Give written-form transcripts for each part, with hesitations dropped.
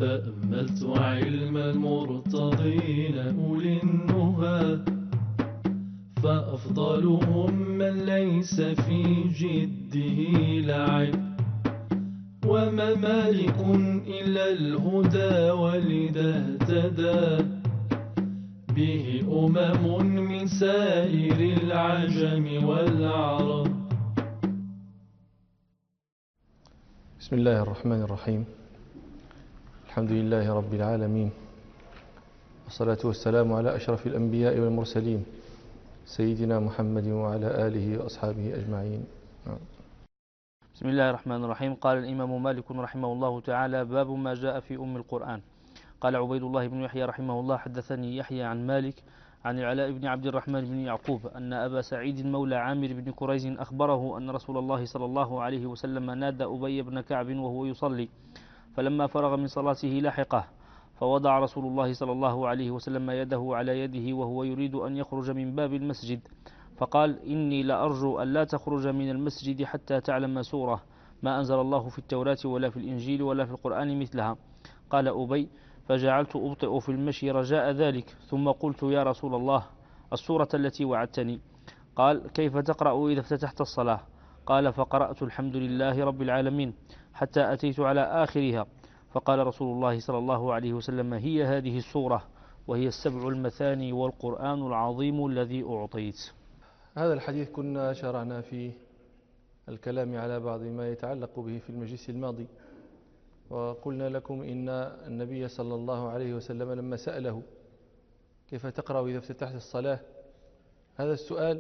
تأملت علم المرتضين أولي النهى، فأفضلهم من ليس في جده لعب، وما مالك إلا الهدى ولذا اهتدى به من سائر العجم والعرب. بسم الله الرحمن الرحيم. الحمد لله رب العالمين، والصلاة والسلام على أشرف الأنبياء والمرسلين سيدنا محمد وعلى آله وأصحابه أجمعين. بسم الله الرحمن الرحيم. قال الإمام مالك رحمه الله تعالى: باب ما جاء في أم القرآن. قال عبيد الله بن يحيى رحمه الله: حدثني يحيى عن مالك عن العلاء بن عبد الرحمن بن يعقوب أن أبا سعيد مولى عامر بن كريز أخبره أن رسول الله صلى الله عليه وسلم نادى أبي بن كعب وهو يصلي، فلما فرغ من صلاته لحقه، فوضع رسول الله صلى الله عليه وسلم يده على يده وهو يريد أن يخرج من باب المسجد، فقال: إني لأرجو أن لا تخرج من المسجد حتى تعلم سورة ما أنزل الله في التوراة ولا في الإنجيل ولا في القرآن مثلها. قال أبي: فجعلت أبطئ في المشي رجاء ذلك، ثم قلت: يا رسول الله، السورة التي وعدتني. قال: كيف تقرأ إذا افتتحت الصلاة؟ قال: فقرأت الحمد لله رب العالمين حتى أتيت على آخرها. فقال رسول الله صلى الله عليه وسلم: هي هذه السورة، وهي السبع المثاني والقرآن العظيم الذي أعطيت. هذا الحديث كنا شرعنا في الكلام على بعض ما يتعلق به في المجلس الماضي، وقلنا لكم إن النبي صلى الله عليه وسلم لما سأله: كيف تقرأ إذا افتتحت الصلاة؟ هذا السؤال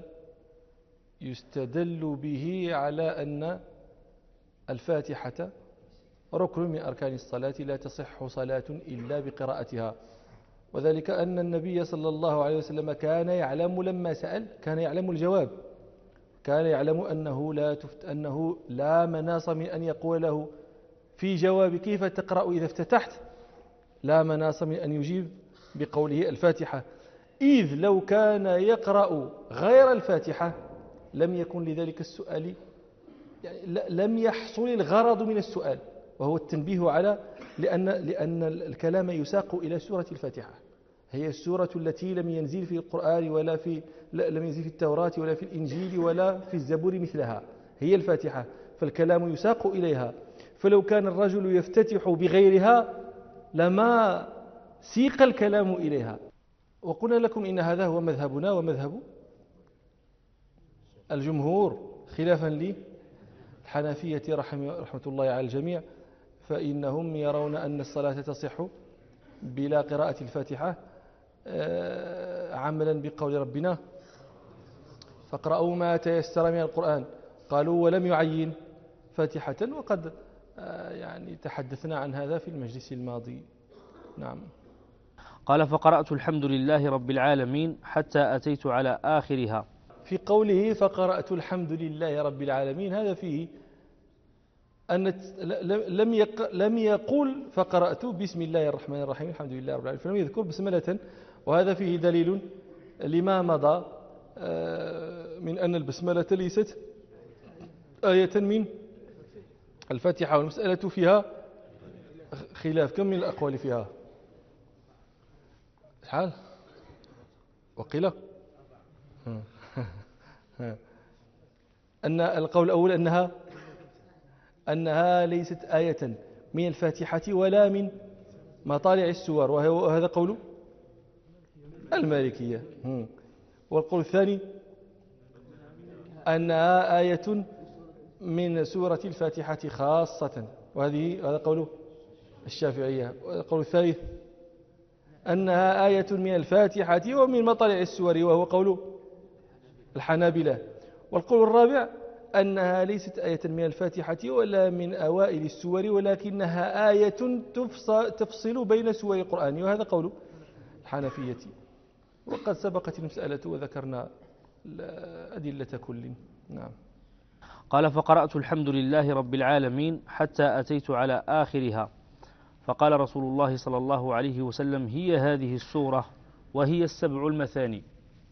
يستدل به على أن الفاتحة ركن من أركان الصلاة، لا تصح صلاة إلا بقراءتها، وذلك أن النبي صلى الله عليه وسلم كان يعلم لما سأل، كان يعلم الجواب، كان يعلم أنه لا مناص من أن يقول له في جواب كيف تقرأ إذا افتتحت، لا مناص من أن يجيب بقوله الفاتحة، إذ لو كان يقرأ غير الفاتحة لم يكن لذلك السؤال، يعني لم يحصل الغرض من السؤال، وهو التنبيه على لأن الكلام يساق إلى سورة الفاتحة، هي السورة التي لم ينزل في القرآن لم ينزل في التوراة ولا في الإنجيل ولا في الزبور مثلها، هي الفاتحة، فالكلام يساق إليها، فلو كان الرجل يفتتح بغيرها لما سيق الكلام إليها. وقلنا لكم إن هذا هو مذهبنا ومذهب الجمهور، خلافا للحنفية رحمة الله على الجميع، فإنهم يرون أن الصلاة تصح بلا قراءة الفاتحة، عملا بقول ربنا: فاقرأوا ما تيسر من القرآن. قالوا ولم يعين فاتحة، وقد يعني تحدثنا عن هذا في المجلس الماضي. نعم. قال: فقرأت الحمد لله رب العالمين حتى أتيت على آخرها. في قوله فقرأت الحمد لله رب العالمين هذا فيه أن لم يقل فقرأت بسم الله الرحمن الرحيم الحمد لله رب العالمين، فلم يذكر بسملة، وهذا فيه دليل لما مضى من أن البسملة ليست آية من الفاتحة، والمسألة فيها خلاف، كم من الأقوال فيها؟ شحال؟ وقيل أن القول الأول أنها ليست آية من الفاتحة ولا من مطالع السور، وهذا قول المالكية. والقول الثاني أنها آية من سورة الفاتحة خاصة، وهذا قول الشافعية. والقول الثالث أنها آية من الفاتحة ومن مطالع السور، وهو قول الحنابلة. والقول الرابع أنها ليست آية من الفاتحة ولا من أوائل السور، ولكنها آية تفصل بين سور القرآن، وهذا قول الحنفية. وقد سبقت المسألة وذكرنا أدلة كل. نعم. قال: فقرأت الحمد لله رب العالمين حتى أتيت على آخرها. فقال رسول الله صلى الله عليه وسلم: هي هذه السورة، وهي السبع المثاني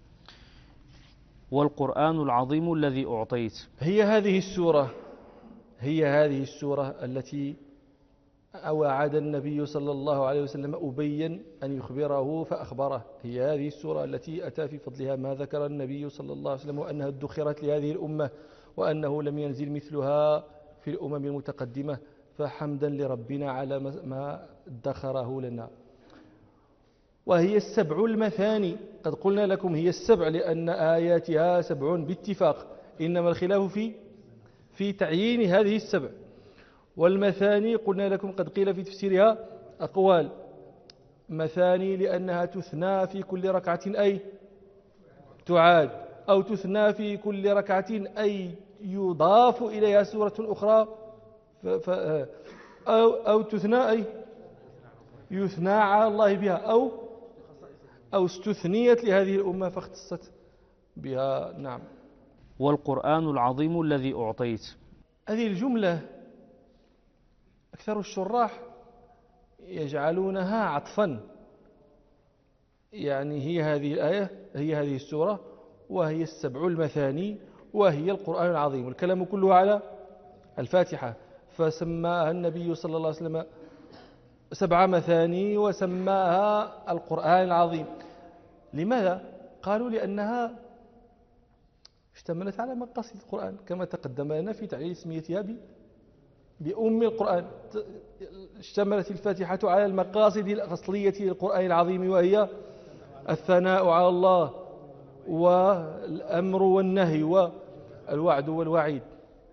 والقرآن العظيم الذي أعطيت. هي هذه السورة التي وعد النبي صلى الله عليه وسلم أبيا أن يخبره فأخبره. هي هذه السورة التي أتى في فضلها ما ذكر النبي صلى الله عليه وسلم وأنها ادخرت لهذه الأمة وأنه لم ينزل مثلها في الأمم المتقدمة، فحمدا لربنا على ما ادخره لنا. وهي السبع المثاني، قد قلنا لكم هي السبع لأن آياتها 7 باتفاق، إنما الخلاف في تعيين هذه السبع. والمثاني قلنا لكم قد قيل في تفسيرها أقوال. مثاني لأنها تثنى في كل ركعة أي تعاد، أو تثنى في كل ركعة أي يضاف إليها سورة أخرى، أو تثنى أي يثنى على الله بها، أو استثنيت لهذه الأمة فاختصت بها. نعم. والقرآن العظيم الذي أعطيت. هذه الجملة أكثر الشراح يجعلونها عطفا، يعني هي هذه الآية هي هذه السورة وهي السبع المثاني وهي القرآن العظيم، والكلام كله على الفاتحة، فسماها النبي صلى الله عليه وسلم 7 مثاني وسماها القرآن العظيم. لماذا؟ قالوا لأنها اشتملت على مقاصد القرآن كما تقدم لنا في تعليل اسميتها بأم القرآن. اشتملت الفاتحة على المقاصد الأصلية للقرآن العظيم، وهي الثناء على الله والأمر والنهي والوعد والوعيد،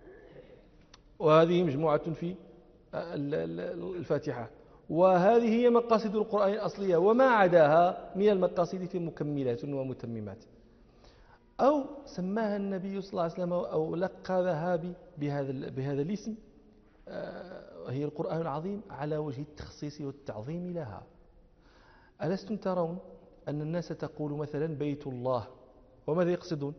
وهذه مجموعة في الفاتحة، وهذه هي مقاصد القرآن الأصلية، وما عداها من المقاصد في مكملات ومتممات. أو سماها النبي صلى الله عليه وسلم أو لقبها بهذا الاسم، هي القرآن العظيم، على وجه التخصيص والتعظيم لها. ألستم ترون أن الناس تقول مثلا بيت الله، وماذا يقصدون؟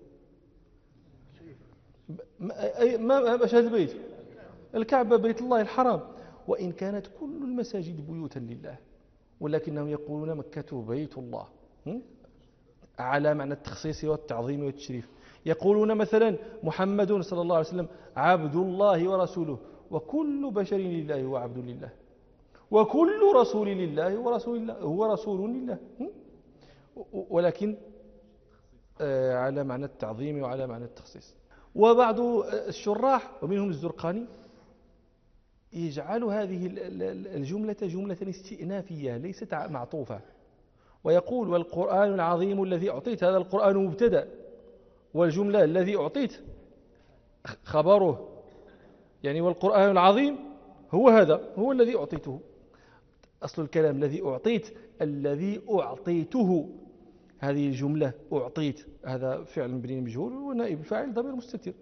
ما هذا البيت؟ الكعبة، بيت الله الحرام، وإن كانت كل المساجد بيوتا لله، ولكنهم يقولون مكة بيت الله على معنى التخصيص والتعظيم والتشريف. يقولون مثلا محمد صلى الله عليه وسلم عبد الله ورسوله، وكل بشر لله وعبد لله، وكل رسول لله ورسول الله هو رسول لله، ولكن على معنى التعظيم وعلى معنى التخصيص. وبعض الشراح ومنهم الزرقاني يجعل هذه الجملة جملة استئنافية ليست معطوفة، ويقول والقرآن العظيم الذي أعطيت، هذا القرآن مبتدأ، والجملة الذي أعطيت خبره، يعني والقرآن العظيم هو هذا، هو الذي أعطيته. أصل الكلام الذي أعطيت، الذي أعطيته، هذه الجملة أعطيت هذا فعل مبني مجهول ونائب الفاعل ضمير مستتر.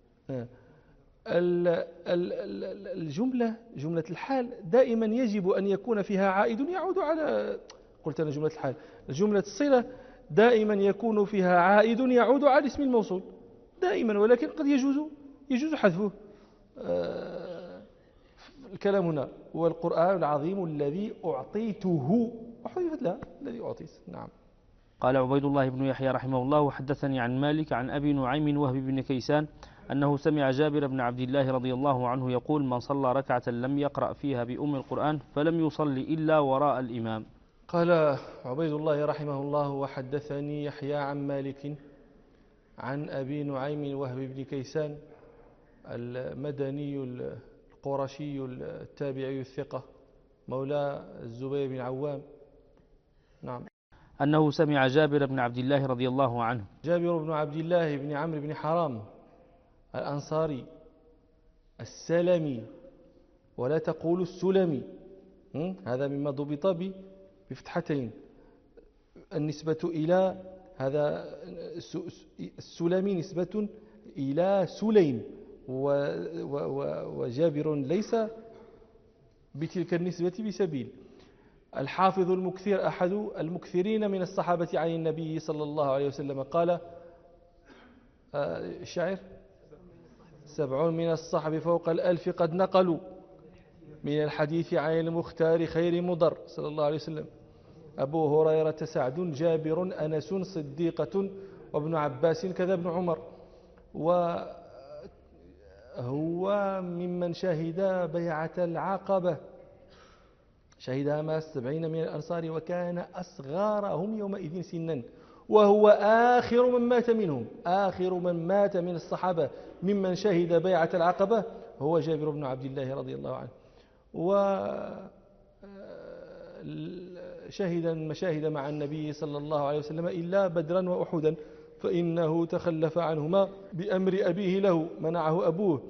الجملة جملة الحال دائما يجب أن يكون فيها عائد يعود على، قلت أنا جملة الحال، جملة الصلة دائما يكون فيها عائد يعود على اسم الموصول دائما، ولكن قد يجوز حذفه. الكلام هنا هو القرآن العظيم الذي أعطيته، وحذفت لها الذي أعطيت. نعم. قال عبيد الله بن يحيى رحمه الله وحدثني عن مالك عن أبي نعيم وهب بن كيسان أنه سمع جابر بن عبد الله رضي الله عنه يقول من صلى ركعة لم يقرأ فيها بأم القرآن فلم يصلي إلا وراء الإمام. قال عبيد الله رحمه الله وحدثني يحيى عن مالك عن أبي نعيم وهب بن كيسان المدني القرشي التابعي الثقة مولى الزبير بن عوام. نعم. أنه سمع جابر بن عبد الله رضي الله عنه. جابر بن عبد الله بن عمرو بن حرام الأنصاري السلمي، ولا تقول السلمي، هذا مما ضبط بفتحتين، النسبة إلى هذا السلمي نسبة إلى سليم، وجابر ليس بتلك النسبة بسبيل. الحافظ المكثر أحد المكثرين من الصحابة عن النبي صلى الله عليه وسلم قال الشاعر 7 من الصحب فوق 1000 قد نقلوا من الحديث عن المختار خير مضر صلى الله عليه وسلم. أبو هريرة سعد جابر أنس صديقة وابن عباس كذا ابن عمر، وهو ممن شهد بيعة العقبة شهدها مع 70 من الأنصار وكان أصغرهم يومئذ سنا، وهو آخر من مات منهم، آخر من مات من الصحابة ممن شهد بيعة العقبة هو جابر بن عبد الله رضي الله عنه. وشهد المشاهد مع النبي صلى الله عليه وسلم إلا بدرا وأحدا، فإنه تخلف عنهما بأمر أبيه له، منعه أبوه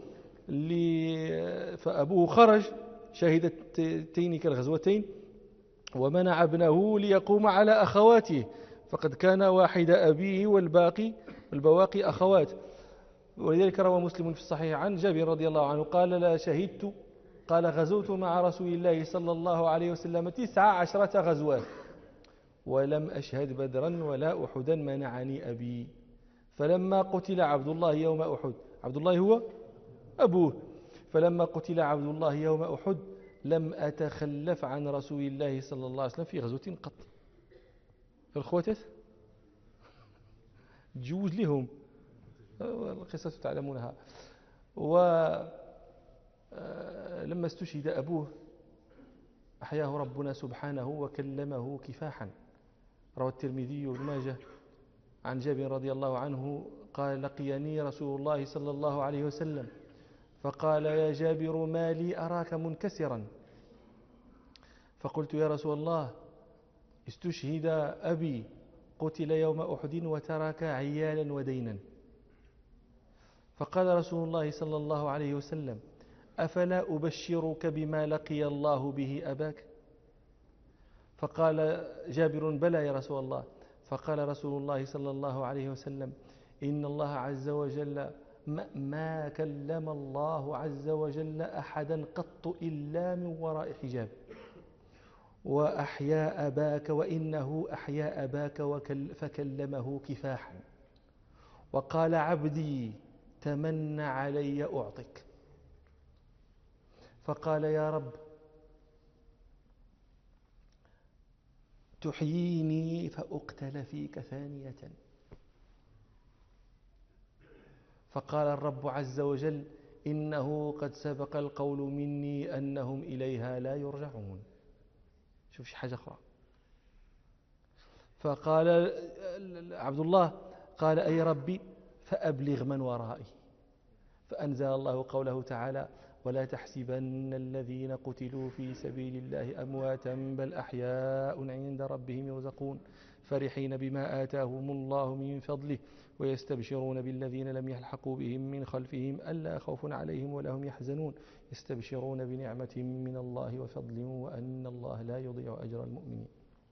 فأبوه خرج شهد تلك الغزوتين، ومنع ابنه ليقوم على أخواته، فقد كان واحد أبيه والبواقي أخوات. ولذلك روى مسلم في الصحيح عن جابر رضي الله عنه قال غزوت مع رسول الله صلى الله عليه وسلم 19 غزوات ولم أشهد بدرا ولا أحدا، منعني أبي. فلما قتل عبد الله يوم أحد، عبد الله هو أبوه، فلما قتل عبد الله يوم أحد لم أتخلف عن رسول الله صلى الله عليه وسلم في غزوة قط. الخواتات تجوز لهم القصة تعلمونها. ولما استشهد أبوه أحياه ربنا سبحانه وكلمه كفاحا. روى الترمذي وابن ماجه عن جابر رضي الله عنه قال لقيني رسول الله صلى الله عليه وسلم فقال يا جابر ما لي أراك منكسرا؟ فقلت يا رسول الله استشهد أبي قتل يوم أحد وترك عيالا ودينا. فقال رسول الله صلى الله عليه وسلم أفلا أبشرك بما لقي الله به أباك؟ فقال جابر بلى يا رسول الله. فقال رسول الله صلى الله عليه وسلم إن الله عز وجل ما كلم الله عز وجل أحدا قط إلا من وراء حجاب، وأحيا أباك وإنه أحيا أباك فكلمه كفاحا، وقال عبدي تمن علي أعطك. فقال يا رب تحييني فأقتل فيك ثانية. فقال الرب عز وجل إنه قد سبق القول مني أنهم إليها لا يرجعون. شوف شي حاجة أخرى. فقال عبد الله قال أي ربي فأبلغ من ورائي. فأنزل الله قوله تعالى ولا تحسبن الذين قتلوا في سبيل الله أمواتا بل أحياء عند ربهم يرزقون فرحين بما آتاهم الله من فضله ويستبشرون بالذين لم يلحقوا بهم من خلفهم ألا خوف عليهم ولا هم يحزنون يستبشرون بنعمة من الله وفضل وأن الله لا يضيع أجر المؤمنين.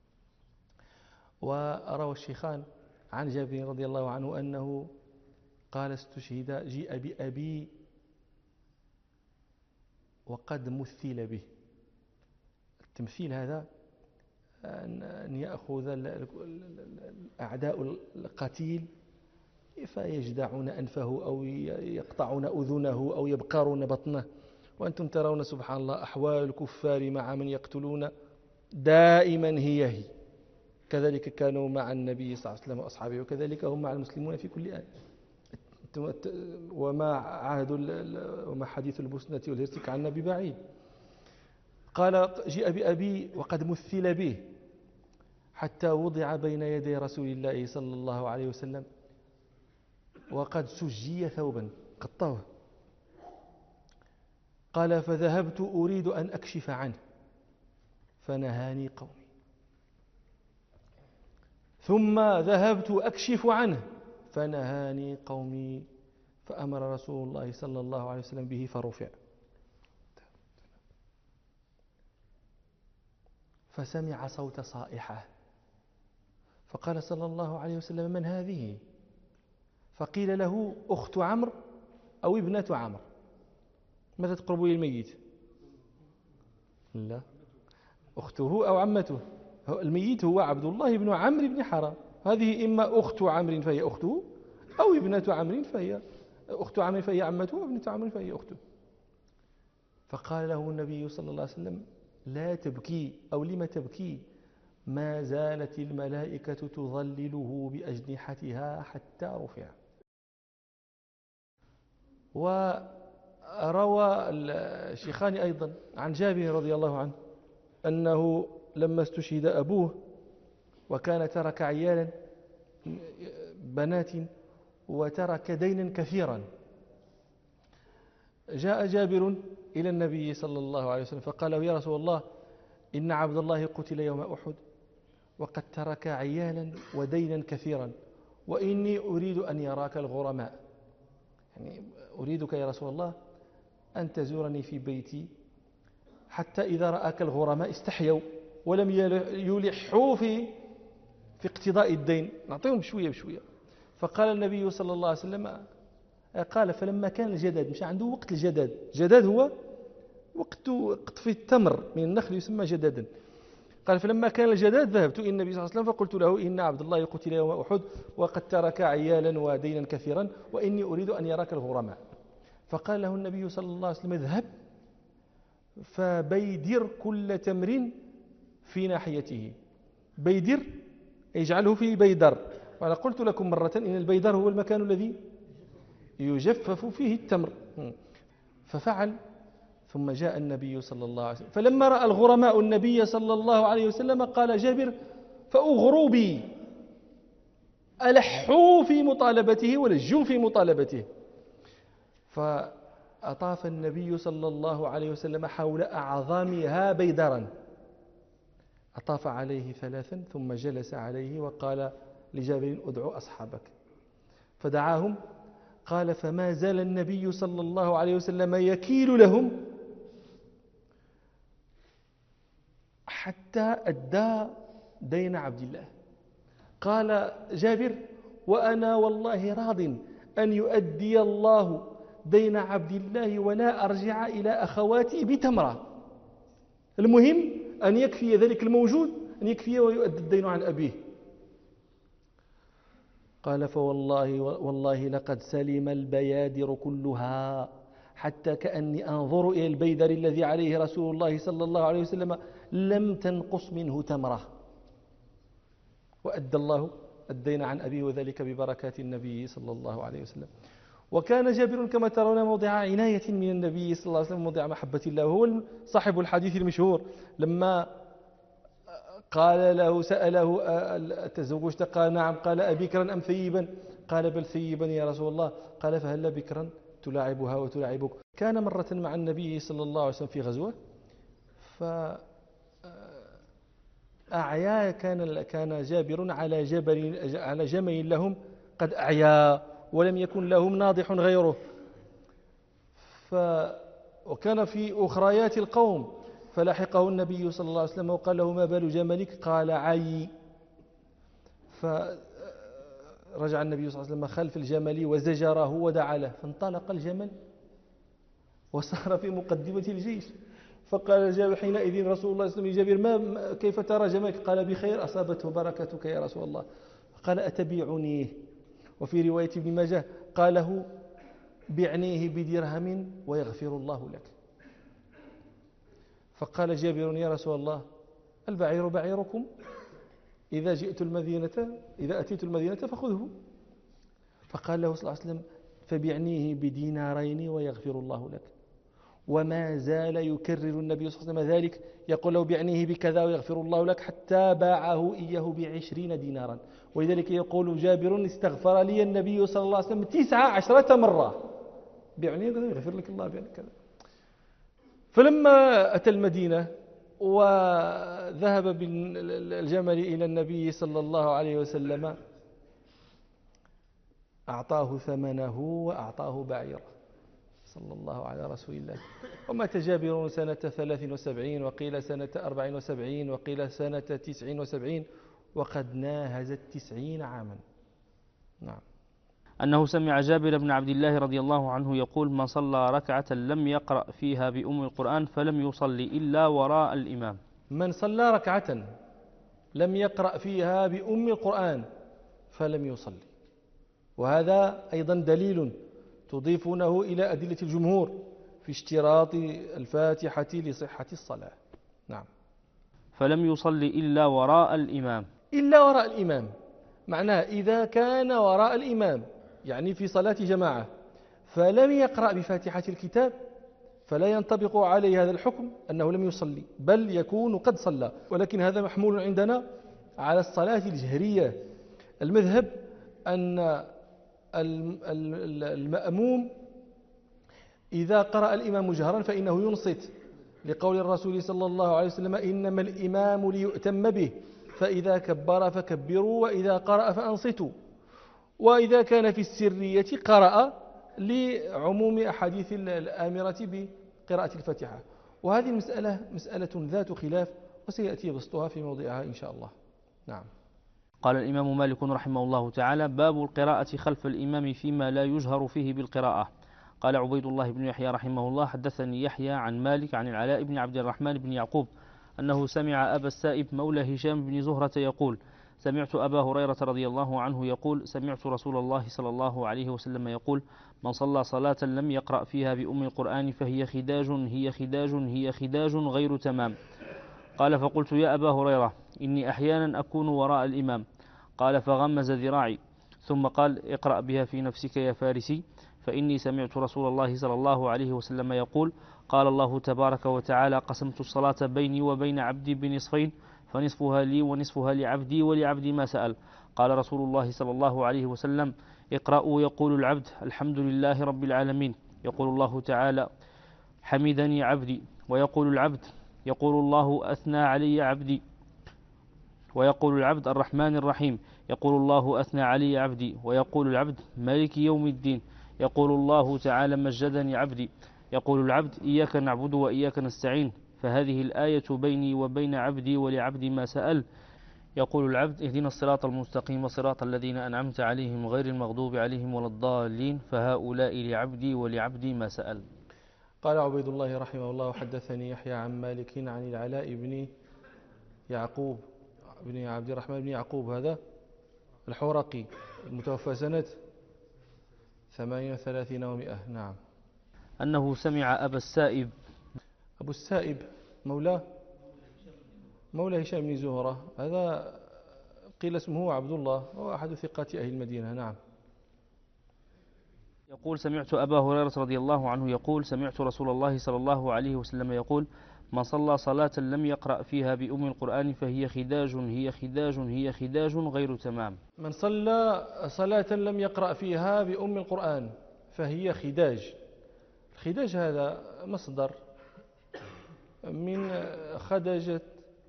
وروى الشيخان عن جابر رضي الله عنه أنه قال استشهد جيء بأبي وقد مثل به. التمثيل هذا أن يأخذ أعداء القتيل فيجدعون أنفه أو يقطعون أذنه أو يبقرون بطنه، وأنتم ترون سبحان الله أحوال الكفار مع من يقتلون دائما هي كذلك كانوا مع النبي صلى الله عليه وسلم وأصحابه، وكذلك هم مع المسلمون في كل آن. وما حديث البسنة والهرسك عن النبي بعيد. قال جاء بأبي وقد مثل به حتى وضع بين يدي رسول الله صلى الله عليه وسلم وقد سجي ثوبا قطوه. قال فذهبت أريد أن أكشف عنه فنهاني قومي، ثم ذهبت أكشف عنه فنهاني قومي، فأمر رسول الله صلى الله عليه وسلم به فرفع. فسمع صوت صائحة فقال صلى الله عليه وسلم من هذه؟ فقيل له أخت عمرو أو ابنة عمرو. ماذا تقرب للميت؟ لا، أخته أو عمته. الميت هو عبد الله بن عمرو بن حرام، هذه إما أخت عمرو فهي أخته أو ابنة عمرو فهي أخت عمرو فهي عمته وابنة عمرو فهي أخته. فقال له النبي صلى الله عليه وسلم لا تبكي أو لم تبكي؟ ما زالت الملائكة تظلله بأجنحتها حتى رفع. وروى الشيخان أيضا عن جابر رضي الله عنه أنه لما استشهد أبوه وكان ترك عيالا بنات وترك دينا كثيرا، جاء جابر إلى النبي صلى الله عليه وسلم فقال له: يا رسول الله، إن عبد الله قتل يوم أحد وقد ترك عيالا ودينا كثيرا، وإني أريد أن يراك الغرماء، يعني أريدك يا رسول الله أن تزورني في بيتي حتى إذا رآك الغرماء استحيوا ولم يلحوا في اقتضاء الدين، نعطيهم شوية بشوية. فقال النبي صلى الله عليه وسلم، قال: فلما كان الجداد، مش عنده وقت الجداد، جداد هو وقت قطف التمر من النخل يسمى جدادا. قال: فلما كان الجداد ذهبت إلى النبي صلى الله عليه وسلم فقلت له: إن عبد الله قتل يوم أحد وقد ترك عيالا ودينا كثيرا، وإني أريد أن يراك الغرماء. فقال له النبي صلى الله عليه وسلم: اذهب فبيدر كل تمر في ناحيته. بيدر يجعله في بيدر، وأنا قلت لكم مرة إن البيدر هو المكان الذي يجفف فيه التمر. ففعل، ثم جاء النبي صلى الله عليه وسلم، فلما رأى الغرماء النبي صلى الله عليه وسلم قال جابر: فأغروا بي، ألحوا في مطالبته ولجوا في مطالبته. فأطاف النبي صلى الله عليه وسلم حول أعظامها بيدرا، أطاف عليه ثلاثا ثم جلس عليه وقال لجابر: ادعو أصحابك. فدعاهم. قال: فما زال النبي صلى الله عليه وسلم يكيل لهم حتى أدى دين عبد الله. قال جابر: وأنا والله راض أن يؤدي الله دين عبد الله ولا أرجع إلى أخواتي بتمرة، المهم أن يكفي ذلك الموجود، أن يكفي ويؤدي الدين عن أبيه. قال: فوالله لقد سلم البيادر كلها حتى كأني أنظر إلى البيدر الذي عليه رسول الله صلى الله عليه وسلم لم تنقص منه تمرة، وأدى الله الدين عن أبيه، وذلك ببركات النبي صلى الله عليه وسلم. وكان جابر كما ترون موضع عناية من النبي صلى الله عليه وسلم، موضع محبة الله، وهو صاحب الحديث المشهور لما قال له، سأله: تزوجت؟ قال: نعم. قال: أبكرا أم ثيبا؟ قال: بل ثيبا يا رسول الله. قال: فهل بكرا تلاعبها وتلاعبك؟ كان مرة مع النبي صلى الله عليه وسلم في غزوة، فأعيا، كان جابر على جمل لهم قد أعيا ولم يكن لهم ناضح غيره، وكان في أخريات القوم، فلحقه النبي صلى الله عليه وسلم وقال له: ما بال جملك؟ قال: عي. فرجع النبي صلى الله عليه وسلم خلف الجمل وزجره ودعا له، فانطلق الجمل وصار في مقدمة الجيش. فقال جابر حينئذ رسول الله صلى الله عليه وسلم: جابر، كيف ترى جملك؟ قال: بخير، أصابته بركتك يا رسول الله. قال: أتبيعنيه؟ وفي رواية ابن ماجه قاله: بعنيه بدرهم ويغفر الله لك. فقال جابر: يا رسول الله، البعير بعيركم، إذا أتيت المدينة فخذه. فقال له صلى الله عليه وسلم: فبعنيه بدينارين ويغفر الله لك. وما زال يكرر النبي صلى الله عليه وسلم ذلك، يقول له: بعنيه بكذا ويغفر الله لك، حتى باعه إياه ب20 دينارا. ولذلك يقول جابر: استغفر لي النبي صلى الله عليه وسلم 19 مرة، بعنيه يغفر لك الله بكذا. فلما أتى المدينة وذهب بالجمل إلى النبي صلى الله عليه وسلم، أعطاه ثمنه وأعطاه بعيره صلى الله على رسول الله. ومات جابر سنة 73، وقيل سنة 74، وقيل سنة 79، وقد ناهز 90 عاما. نعم. أنه سمع جابر بن عبد الله رضي الله عنه يقول: من صلى ركعة لم يقرأ فيها بأم القرآن فلم يصلي إلا وراء الإمام. من صلى ركعة لم يقرأ فيها بأم القرآن فلم يصلي. وهذا أيضا دليل تضيفونه إلى أدلة الجمهور في اشتراط الفاتحة لصحة الصلاة. نعم. فلم يصلي إلا وراء الإمام. إلا وراء الإمام معناه إذا كان وراء الإمام، يعني في صلاة جماعة، فلم يقرأ بفاتحة الكتاب، فلا ينطبق عليه هذا الحكم أنه لم يصلي، بل يكون قد صلى، ولكن هذا محمول عندنا على الصلاة الجهرية. المذهب أن المأموم إذا قرأ الإمام جهرا فإنه ينصت، لقول الرسول صلى الله عليه وسلم: إنما الإمام ليؤتم به، فإذا كبر فكبروا وإذا قرأ فأنصتوا. وإذا كان في السرية قرأ لعموم أحاديث الآمرة بقراءة الفاتحة. وهذه المسألة مسألة ذات خلاف، وسيأتي بسطها في موضعها إن شاء الله. نعم. قال الإمام مالك رحمه الله تعالى: باب القراءة خلف الإمام فيما لا يجهر فيه بالقراءة. قال عبيد الله بن يحيى رحمه الله: حدثني يحيى عن مالك عن العلاء بن عبد الرحمن بن يعقوب أنه سمع أبا السائب مولى هشام بن زهرة يقول: سمعت أبا هريرة رضي الله عنه يقول: سمعت رسول الله صلى الله عليه وسلم يقول: من صلى صلاة لم يقرأ فيها بأم القرآن فهي خداج هي خداج هي خداج غير تمام. قال: فقلت: يا أبا هريرة، إني أحيانا أكون وراء الإمام. قال: فغمز ذراعي، ثم قال: اقرأ بها في نفسك يا فارسي، فإني سمعت رسول الله صلى الله عليه وسلم يقول: قال الله تبارك وتعالى: قسمت الصلاة بيني وبين عبدي بنصفين، فنصفها لي ونصفها لعبدي ولعبدي ما سأل. قال رسول الله صلى الله عليه وسلم: اقرأوا. يقول العبد: الحمد لله رب العالمين. يقول الله تعالى: حمدني عبدي. ويقول العبد: يقول الله: أثنى علي عبدي. ويقول العبد: الرحمن الرحيم. يقول الله: أثنى علي عبدي. ويقول العبد: مالك يوم الدين. يقول الله تعالى: مجدني عبدي. يقول العبد: إياك نعبد وإياك نستعين، فهذه الآية بيني وبين عبدي ولعبدي ما سأل. يقول العبد: اهدنا الصراط المستقيم صراط الذين أنعمت عليهم غير المغضوب عليهم ولا الضالين، فهؤلاء لعبدي ولعبدي ما سأل. قال عبيد الله رحمه الله: حدثني يحيى عن مالك عن العلاء بن يعقوب بن عبد الرحمن بن يعقوب، هذا الحورقي، المتوفى سنة 38 و100. نعم. أنه سمع أبا السائب. أبو السائب مولى هشام بن زهرة، هذا قيل اسمه عبد الله، هو أحد ثقات أهل المدينة. نعم. يقول: سمعت أبا هريرة رضي الله عنه يقول: سمعت رسول الله صلى الله عليه وسلم يقول: من صلى صلاة لم يقرأ فيها بأم القرآن فهي خداج هي خداج هي خداج غير تمام. من صلى صلاة لم يقرأ فيها بأم القرآن فهي خداج. الخداج هذا مصدر من خدجت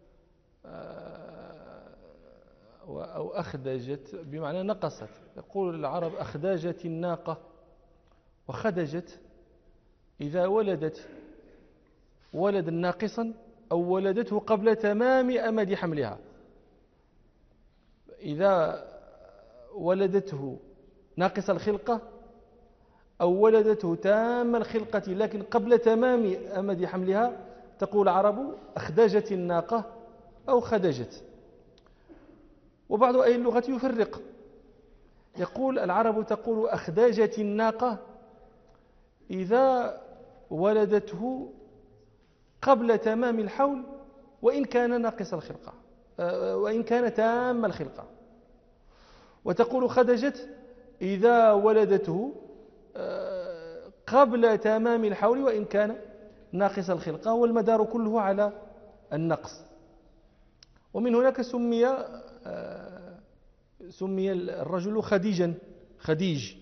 أو أخدجت، بمعنى نقصت. يقول العرب: أخداجت الناقة. وخدجت إذا ولدت ولدا ناقصا أو ولدته قبل تمام أمد حملها. إذا ولدته ناقص الخلقة أو ولدته تام الخلقة لكن قبل تمام أمد حملها، تقول العرب: أخدجت الناقة أو خدجت. وبعض أهل اللغة يفرق، يقول العرب تقول: أخدجت الناقة إذا ولدته قبل تمام الحول وإن كان ناقص الخلقة، وإن كان تام الخلقة. وتقول: خدجت إذا ولدته قبل تمام الحول وإن كان ناقص الخلقة، والمدار كله على النقص. ومن هناك سمي الرجل خديجا، خديج،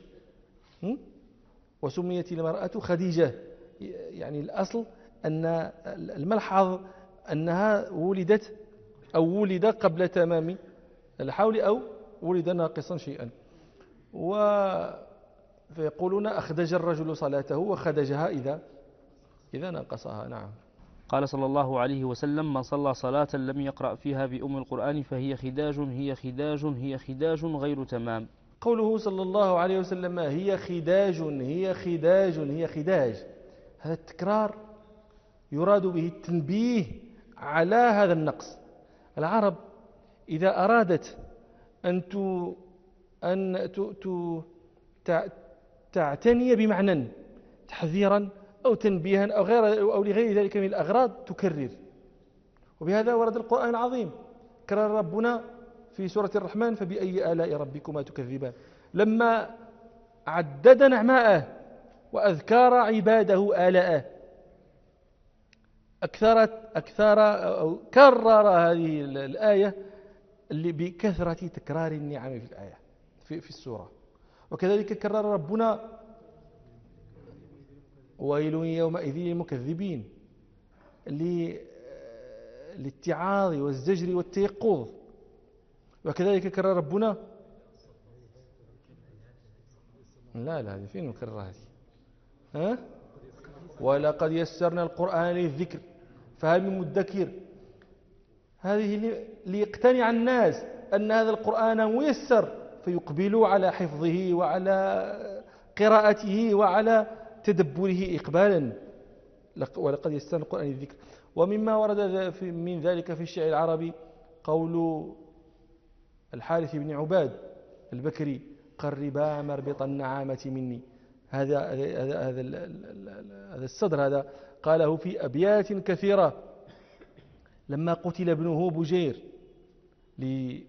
وسميت المرأة خديجة. يعني الأصل أن الملحظ أنها ولدت أو ولد قبل تمام الحول أو ولد ناقصا شيئا. فيقولون: أخدج الرجل صلاته وخدجها إذا نقصها. نعم. قال صلى الله عليه وسلم: من صلى صلاة لم يقرأ فيها بأم القرآن فهي خداج هي خداج هي خداج غير تمام. قوله صلى الله عليه وسلم: هي خداج هي خداج هي خداج، هذا التكرار يراد به التنبيه على هذا النقص. العرب إذا أرادت أن تعتني بمعنى تحذيرا أو تنبيها أو لغير ذلك من الأغراض تكرر. وبهذا ورد القرآن العظيم. كرر ربنا في سورة الرحمن: فبأي آلاء ربكما تكذبان، لما عدد نعماءه وأذكار عباده آلاءه أو كرر هذه الآية اللي بكثرة تكرار النعم في الآية في السورة. وكذلك كرر ربنا ويل يومئذ للمكذبين للاتعاظ والزجر والتيقظ. وكذلك كرر ربنا لا هذه فين نكرر هذه ولقد يسرنا القرآن للذكر فهل من مدكر. هذه ليقتنع الناس أن هذا القرآن ميسر فيقبلوا على حفظه وعلى قراءته وعلى تدبره إقبالا. ولقد يسرنا القرآن للذكر. ومما ورد من ذلك في الشعر العربي قول الحارث بن عباد البكري قربا مربط النعامة مني. هذا الصدر هذا قاله في أبيات كثيرة لما قتل ابنه بجير لشدة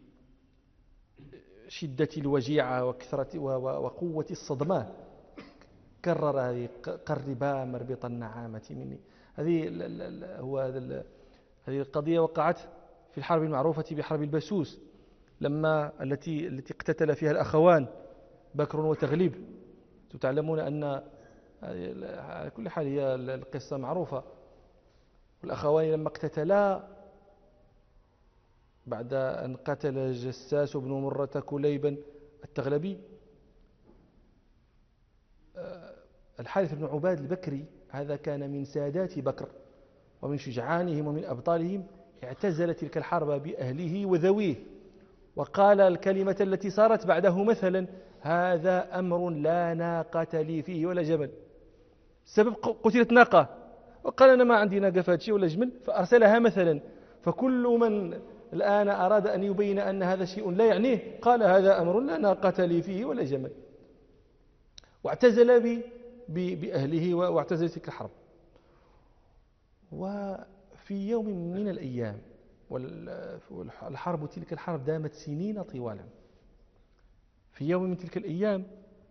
الوجيعة وقوة الصدمة كرر هذه قربا مربط النعامة مني. هذه القضية وقعت في الحرب المعروفة بحرب البسوس التي اقتتل فيها الأخوان بكر وتغليب. تعلمون أن على كل حال هي القصة معروفة. والأخوان لما اقتتلا بعد أن قتل جساس بن مرة كليبا التغلبي الحارث بن عباد البكري هذا كان من سادات بكر ومن شجعانهم ومن أبطالهم. اعتزل تلك الحرب بأهله وذويه وقال الكلمة التي صارت بعده مثلا هذا أمر لا ناقة لي فيه ولا جمل. السبب قتلت ناقة وقال أنا ما عندي ناقة في هذا الشيء ولا جمل فأرسلها مثلا. فكل من الآن أراد أن يبين أن هذا شيء لا يعنيه قال هذا أمر لا ناقة لي فيه ولا جمل واعتزل بأهله واعتزل تلك الحرب. وفي يوم من الأيام والحرب تلك الحرب دامت سنين طوالا. في يوم من تلك الأيام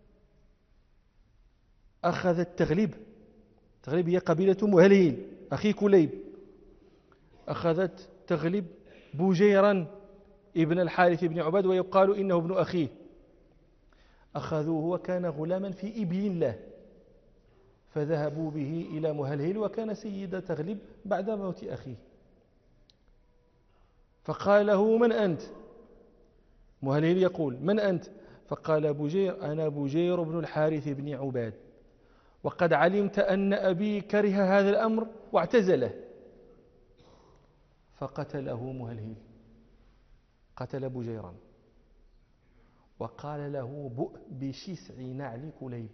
أخذت تغلب هي قبيلة مهلهيل أخي كليب أخذت تغلب بوجيرا ابن الحارث بن عباد ويقال إنه ابن أخيه. أخذوه وكان غلاما في إبل الله فذهبوا به إلى مهلهيل وكان سيد تغلب بعد موت أخيه. فقال له من أنت؟ مهلهيل يقول من أنت؟ فقال بوجير أنا بوجير بن الحارث بن عباد وقد علمت أن أبي كره هذا الأمر واعتزله. فقتله مهلهيل قتل بوجيرا وقال له بؤ بشسع نعل كليب.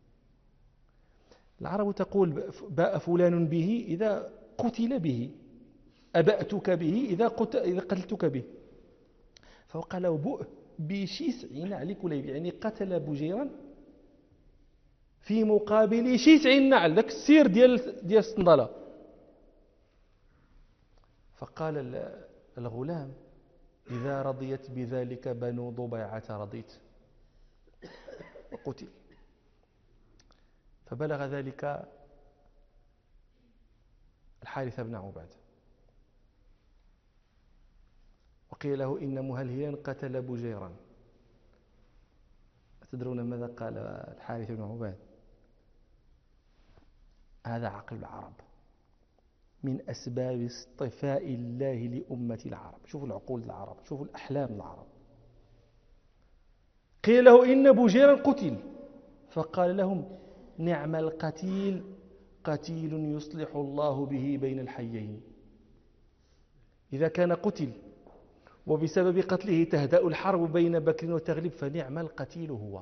العرب تقول باء فلان به إذا قتل به أبأتك به إذا قتلتك به. فقال له بؤ بشسع نعل كليب يعني قتل بوجيرا في مقابل شسع النعل ذاك السير ديال الصندلة. فقال الغلام إذا رضيت بذلك بنو ضبيعة رضيت وقتل. فبلغ ذلك الحارث بن عباد وقيل له إن مهلهيلا قتل بجيرا. تدرون ماذا قال الحارث بن عباد؟ هذا عقل العرب من أسباب اصطفاء الله لأمة العرب. شوفوا العقول العرب شوفوا الأحلام العرب. قيل له إن بجيرا قتل فقال لهم نعم القتيل قتيل يصلح الله به بين الحيين. إذا كان قتل وبسبب قتله تهدأ الحرب بين بكر وتغلب فنعم القتيل هو.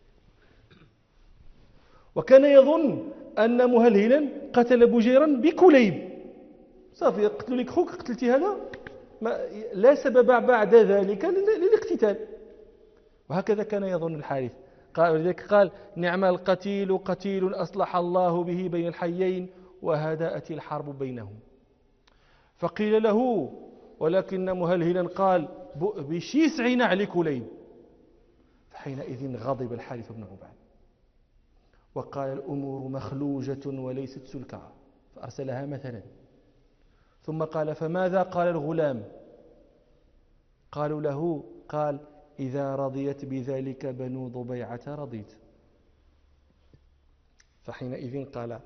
وكان يظن أن مهلهلا قتل بجيرا بكليب صافي قتلوا لك خوك قتلتي هذا لا سبب بعد ذلك للاقتتال. وهكذا كان يظن الحارث ولذلك قال نعم القتيل قتيل أصلح الله به بين الحيين وهدأت الحرب بينهم. فقيل له ولكن مهلهلا قال بؤ بشسع نعل كليب. فحينئذ غضب الحارث بن عباد وقال الأمور مخلوجة وليست سلكا فأرسلها مثلا ثم قال: فماذا قال الغلام؟ قالوا له: قال: إذا رضيت بذلك بنو ضبيعة رضيت. فحينئذ قال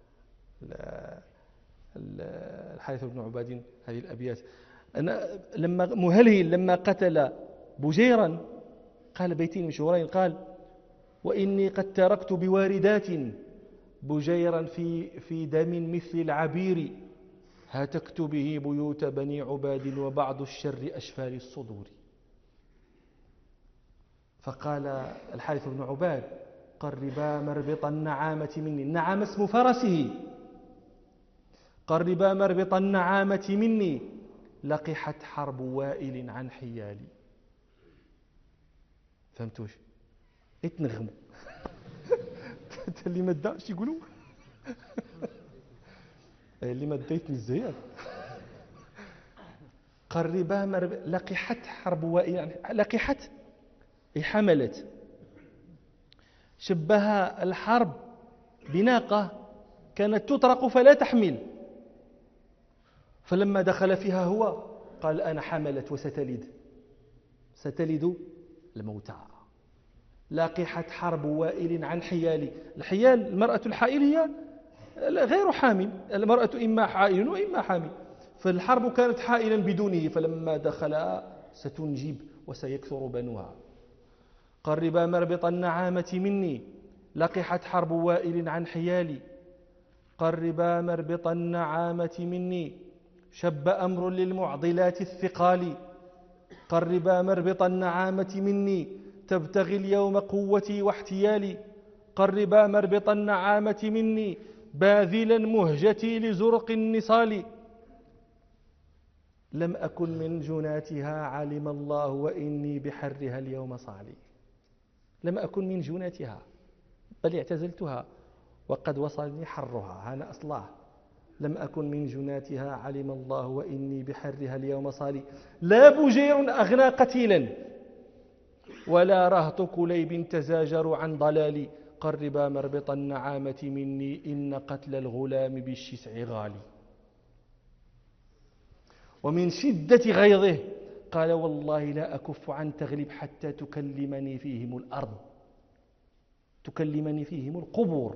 الحارث بن عباد هذه الأبيات. لما مهلهل لما قتل بجيرا قال بيتين مشهورين، قال: وإني قد تركت بواردات بجيرا في دم مثل العبير، هتكت به بيوت بني عباد وبعض الشر أشفى للصدور. فقال الحارث بن عباد: قربا مربط النعامة مني. النعامة اسم فرسه. قربا مربط النعامة مني، لقحت حرب وائل عن حيالي. فهمتوش؟ اتنغموا. اللي ما داش يقولوا اللي ما دايتني الزياد. قربا لقحت حرب وائل. لقحت أي حملت. شبه الحرب بناقة كانت تطرق فلا تحمل، فلما دخل فيها هو قال: أنا حملت ستلد الموتى. لاقحت حرب وائل عن حيالي. الحيال المرأة الحائل هي غير حامل، المرأة إما حائل وإما حامل، فالحرب كانت حائلا بدونه، فلما دخل ستنجب وسيكثر بنوها. قربا مربط النعامة مني، لقحت حرب وائل عن حيالي. قربا مربط النعامة مني، شب أمر للمعضلات الثقال. قربا مربط النعامة مني، تبتغي اليوم قوتي واحتيالي. قربا مربط النعامة مني، باذلا مهجتي لزرق النصال. لم أكن من جناتها علم الله وإني بحرها اليوم صالي. لم أكن من جناتها بل اعتزلتها وقد وصلني حرها. هذا أصلاه. لم أكن من جناتها علم الله وإني بحرها اليوم صالي. لا بجير أغنى قتيلا ولا رهط كليب تزاجر عن ضلالي. قربا مربط النعامة مني، إن قتل الغلام بالشسع غالي. ومن شدة غيظه قال: والله لا أكف عن تغلب حتى تكلمني فيهم الأرض، تكلمني فيهم القبور.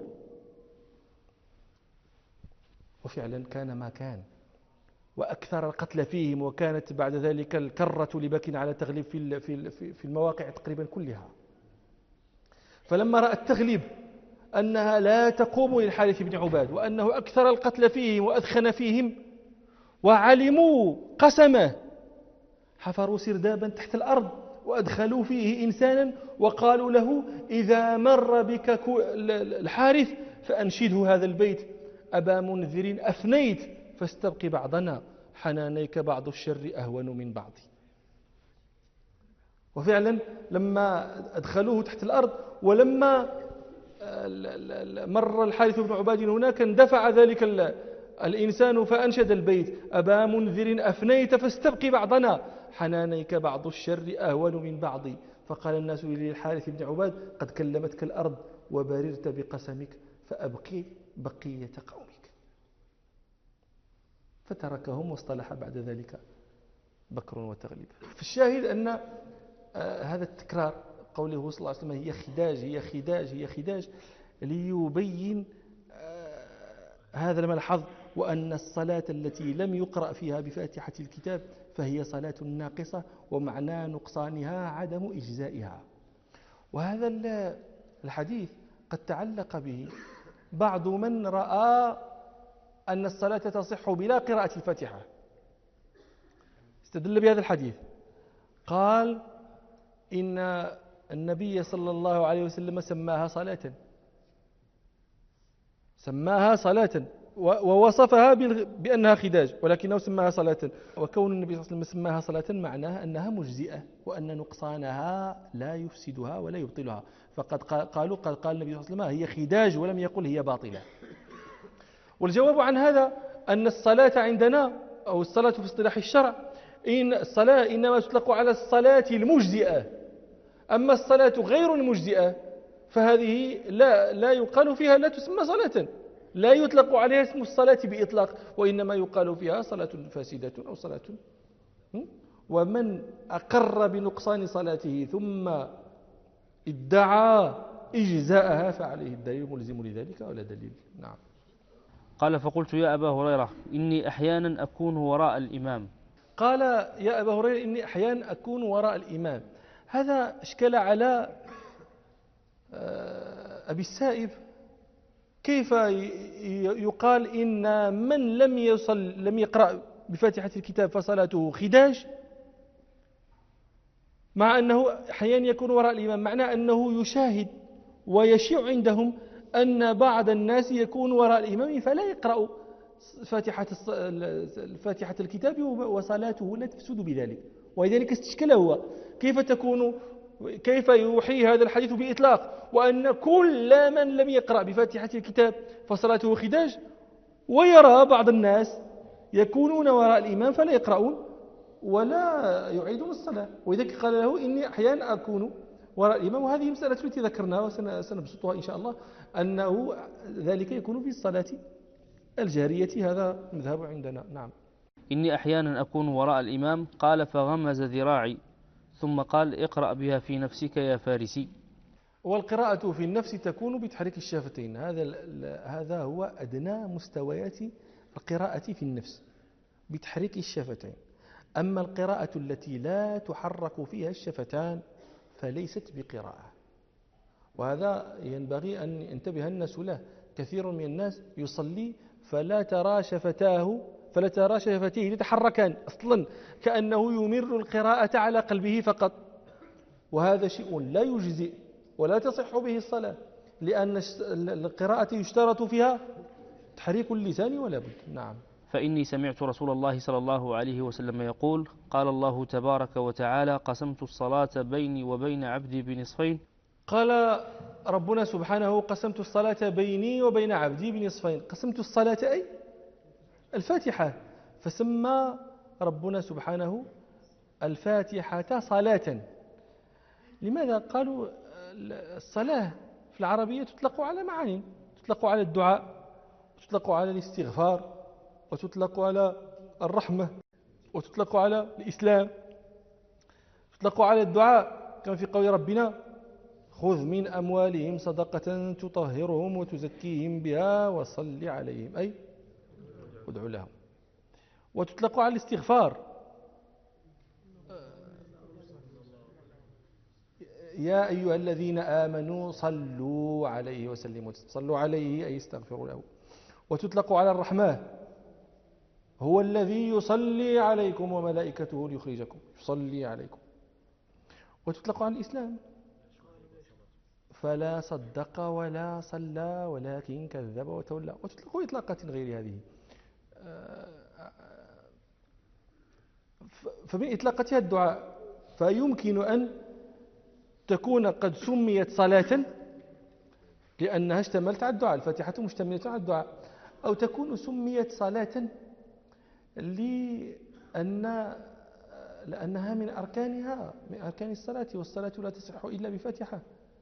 وفعلا كان ما كان، وأكثر القتل فيهم، وكانت بعد ذلك الكرة لبك على تغلب في المواقع تقريبا كلها. فلما رأى التغلب أنها لا تقوم للحارث بن عباد، وأنه أكثر القتل فيهم وأذخن فيهم، وعلموا قسمه، حفروا سردابا تحت الأرض وأدخلوا فيه إنسانا وقالوا له: إذا مر بك الحارث فأنشده هذا البيت: أبا منذر أفنيت فاستبق بعضنا، حنانيك بعض الشر أهون من بعض. وفعلا لما أدخلوه تحت الأرض، ولما مر الحارث بن عباد هناك، اندفع ذلك الإنسان فأنشد البيت: أبا منذر أفنيت فاستبق بعضنا، حنانيك بعض الشر أهون من بعض. فقال الناس للحارث بن عباد: قد كلمتك الأرض وبررت بقسمك، فأبقي بقية قومك. فتركهم واصطلح بعد ذلك بكر وتغلب. فالشاهد أن هذا التكرار قوله صلى الله عليه وسلم: هي خداج هي خداج هي خداج، ليبين هذا الملحظ، وأن الصلاة التي لم يقرأ فيها بفاتحة الكتاب فهي صلاة ناقصة، ومعنى نقصانها عدم إجزائها. وهذا الحديث قد تعلق به بعض من رأى أن الصلاة تصح بلا قراءة الفاتحة، استدل بهذا الحديث. قال: إن النبي صلى الله عليه وسلم سماها صلاة ووصفها بأنها خداج، ولكنه سماها صلاة. وكون النبي صلى الله عليه وسلم سماها صلاة معناها أنها مجزئة، وأن نقصانها لا يفسدها ولا يبطلها. فقد قالوا قد قال النبي صلى الله عليه وسلم: هي خداج، ولم يقل هي باطلة. والجواب عن هذا أن الصلاة عندنا، أو الصلاة في اصطلاح الشرع، إن الصلاة إنما تطلق على الصلاة المجزئة. أما الصلاة غير المجزئة فهذه لا يقال فيها، لا تسمى صلاة، لا يطلق عليها اسم الصلاة بإطلاق، وإنما يقال فيها صلاة فاسدة أو صلاة. ومن أقر بنقصان صلاته ثم ادعى إجزاءها فعليه الدليل ملزم لذلك ولا دليل. نعم. قال فقلت يا أبا هريرة إني أحيانا أكون وراء الإمام. قال يا أبا هريرة إني أحيانا أكون وراء الإمام. هذا اشكال على أبي السائب، كيف يقال إن من لم يقرأ بفاتحة الكتاب فصلاته خداج، مع أنه أحيانا يكون وراء الإمام، معنى أنه يشاهد ويشيع عندهم أن بعض الناس يكون وراء الإمام فلا يقرأ فاتحة الكتاب وصلاته لا تفسد بذلك. ولذلك استشكل هو كيف يوحي هذا الحديث بإطلاق، وأن كل من لم يقرأ بفاتحة الكتاب فصلاته خداج، ويرى بعض الناس يكونون وراء الإمام فلا يقرؤون ولا يعيدون الصلاة. ولذلك قال له إني أحيانا أكون وراء الإمام. وهذه مسألة التي ذكرناها وسنبسطها إن شاء الله، أنه ذلك يكون في الصلاة الجارية. هذا مذهب عندنا. نعم. إني أحيانا أكون وراء الإمام. قال فغمز ذراعي ثم قال اقرأ بها في نفسك يا فارسي. والقراءة في النفس تكون بتحريك الشفتين، هذا هو أدنى مستويات القراءة في النفس بتحريك الشفتين. أما القراءة التي لا تحرك فيها الشفتان فليست بقراءة، وهذا ينبغي أن ينتبه الناس له. كثير من الناس يصلي فلا ترى شفتيه يتحركان أصلا، كأنه يمر القراءة على قلبه فقط، وهذا شيء لا يجزئ ولا تصح به الصلاة، لأن القراءة يشترط فيها تحريك اللسان ولا بد. نعم. فإني سمعت رسول الله صلى الله عليه وسلم يقول قال الله تبارك وتعالى قسمت الصلاة بيني وبين عبدي بنصفين. قال ربنا سبحانه قسمت الصلاة بيني وبين عبدي بنصفين. قسمت الصلاة أي الفاتحة، فسمى ربنا سبحانه الفاتحة صلاة. لماذا؟ قالوا الصلاة في العربية تطلق على معاني، تطلق على الدعاء، وتطلق على الاستغفار، وتطلق على الرحمة، وتطلق على الإسلام، تطلق على الدعاء كما في قول ربنا خذ من أموالهم صدقة تطهرهم وتزكيهم بها وصل عليهم، أي ادعو لهم. وتطلق على الاستغفار، يا أيها الذين آمنوا صلوا عليه وسلموا، صلوا عليه أي استغفروا له. وتطلق على الرحمة، هو الذي يصلي عليكم وملائكته ليخرجكم، يصلي عليكم. وتطلق على الإسلام، فلا صدق ولا صلى ولكن كذب وتولى. وتطلق إطلاقات غير هذه. فمن إطلاقتها الدعاء، فيمكن أن تكون قد سميت صلاة لأنها اشتملت على الدعاء، الفاتحة مشتملة على الدعاء، أو تكون سميت صلاة لأنها من أركان الصلاة، والصلاة لا تصح إلا بفاتحة،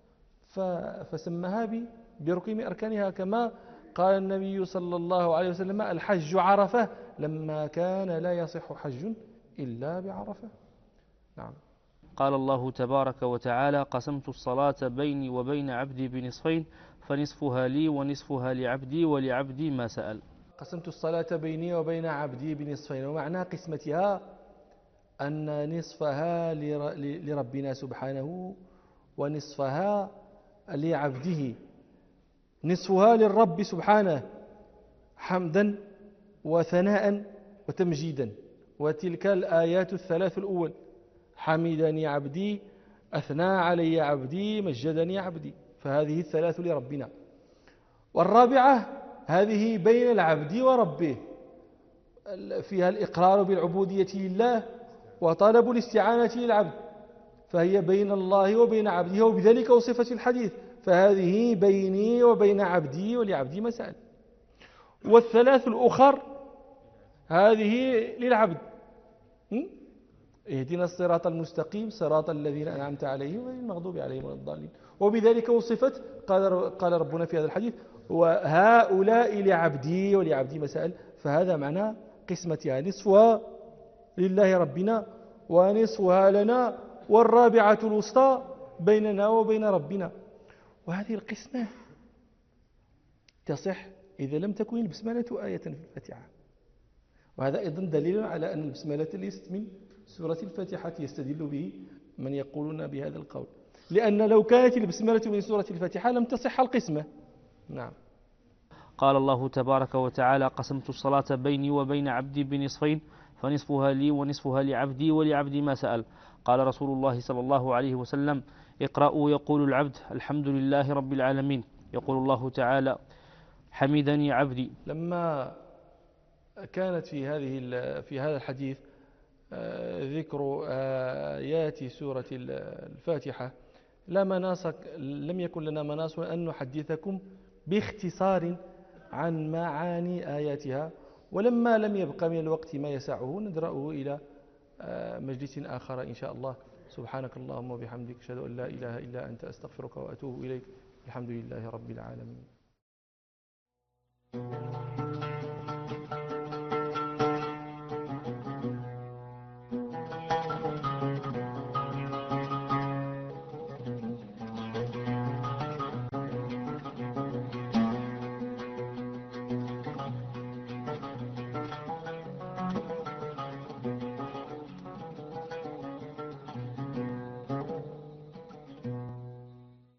فسمها بركن أركانها، كما قال النبي صلى الله عليه وسلم الحج عرفة، لما كان لا يصح حج إلا بعرفة. نعم. قال الله تبارك وتعالى قسمت الصلاة بيني وبين عبدي بنصفين فنصفها لي ونصفها لعبدي ولعبدي ما سأل. قسمت الصلاة بيني وبين عبدي بنصفين، ومعنى قسمتها أن نصفها لربنا سبحانه ونصفها لعبده. نصفها للرب سبحانه حمدا وثناء وتمجيدا، وتلك الآيات الثلاث الأول: حمدني عبدي، أثنى علي عبدي، مجدني عبدي. فهذه الثلاث لربنا. والرابعة هذه بين العبد وربه، فيها الإقرار بالعبودية لله وطلب الاستعانة للعبد، فهي بين الله وبين عبده، وبذلك وصفت الحديث فهذه بيني وبين عبدي ولعبدي ما سأل. والثلاث الأخر هذه للعبد: اهدنا الصراط المستقيم صراط الذين أنعمت عليهم غير المغضوب عليهم ولا الضالين. وبذلك وصفت، قال ربنا في هذا الحديث: وهؤلاء لعبدي ولعبدي مسائل، فهذا معنى قسمتها، نصفها لله ربنا ونصفها لنا والرابعة الوسطى بيننا وبين ربنا. وهذه القسمة تصح إذا لم تكن البسملة آية في الفاتحة، وهذا أيضا دليل على أن البسملة ليست من سورة الفاتحة يستدل به من يقولون بهذا القول، لأن لو كانت البسملة من سورة الفاتحة لم تصح القسمة. نعم. قال الله تبارك وتعالى: قسمت الصلاة بيني وبين عبدي بنصفين فنصفها لي ونصفها لعبدي ولعبدي ما سأل. قال رسول الله صلى الله عليه وسلم: اقرأوا يقول العبد الحمد لله رب العالمين، يقول الله تعالى: حمدني عبدي. لما كانت في هذا الحديث ذكر آيات سورة الفاتحة لم يكن لنا مناص أن نحدثكم باختصار عن معاني آياتها، ولما لم يبق من الوقت ما يسعه ندرأه إلى مجلس آخر إن شاء الله. سبحانك اللهم وبحمدك، أشهد أن لا إله إلا أنت، أستغفرك وأتوب إليك. الحمد لله رب العالمين.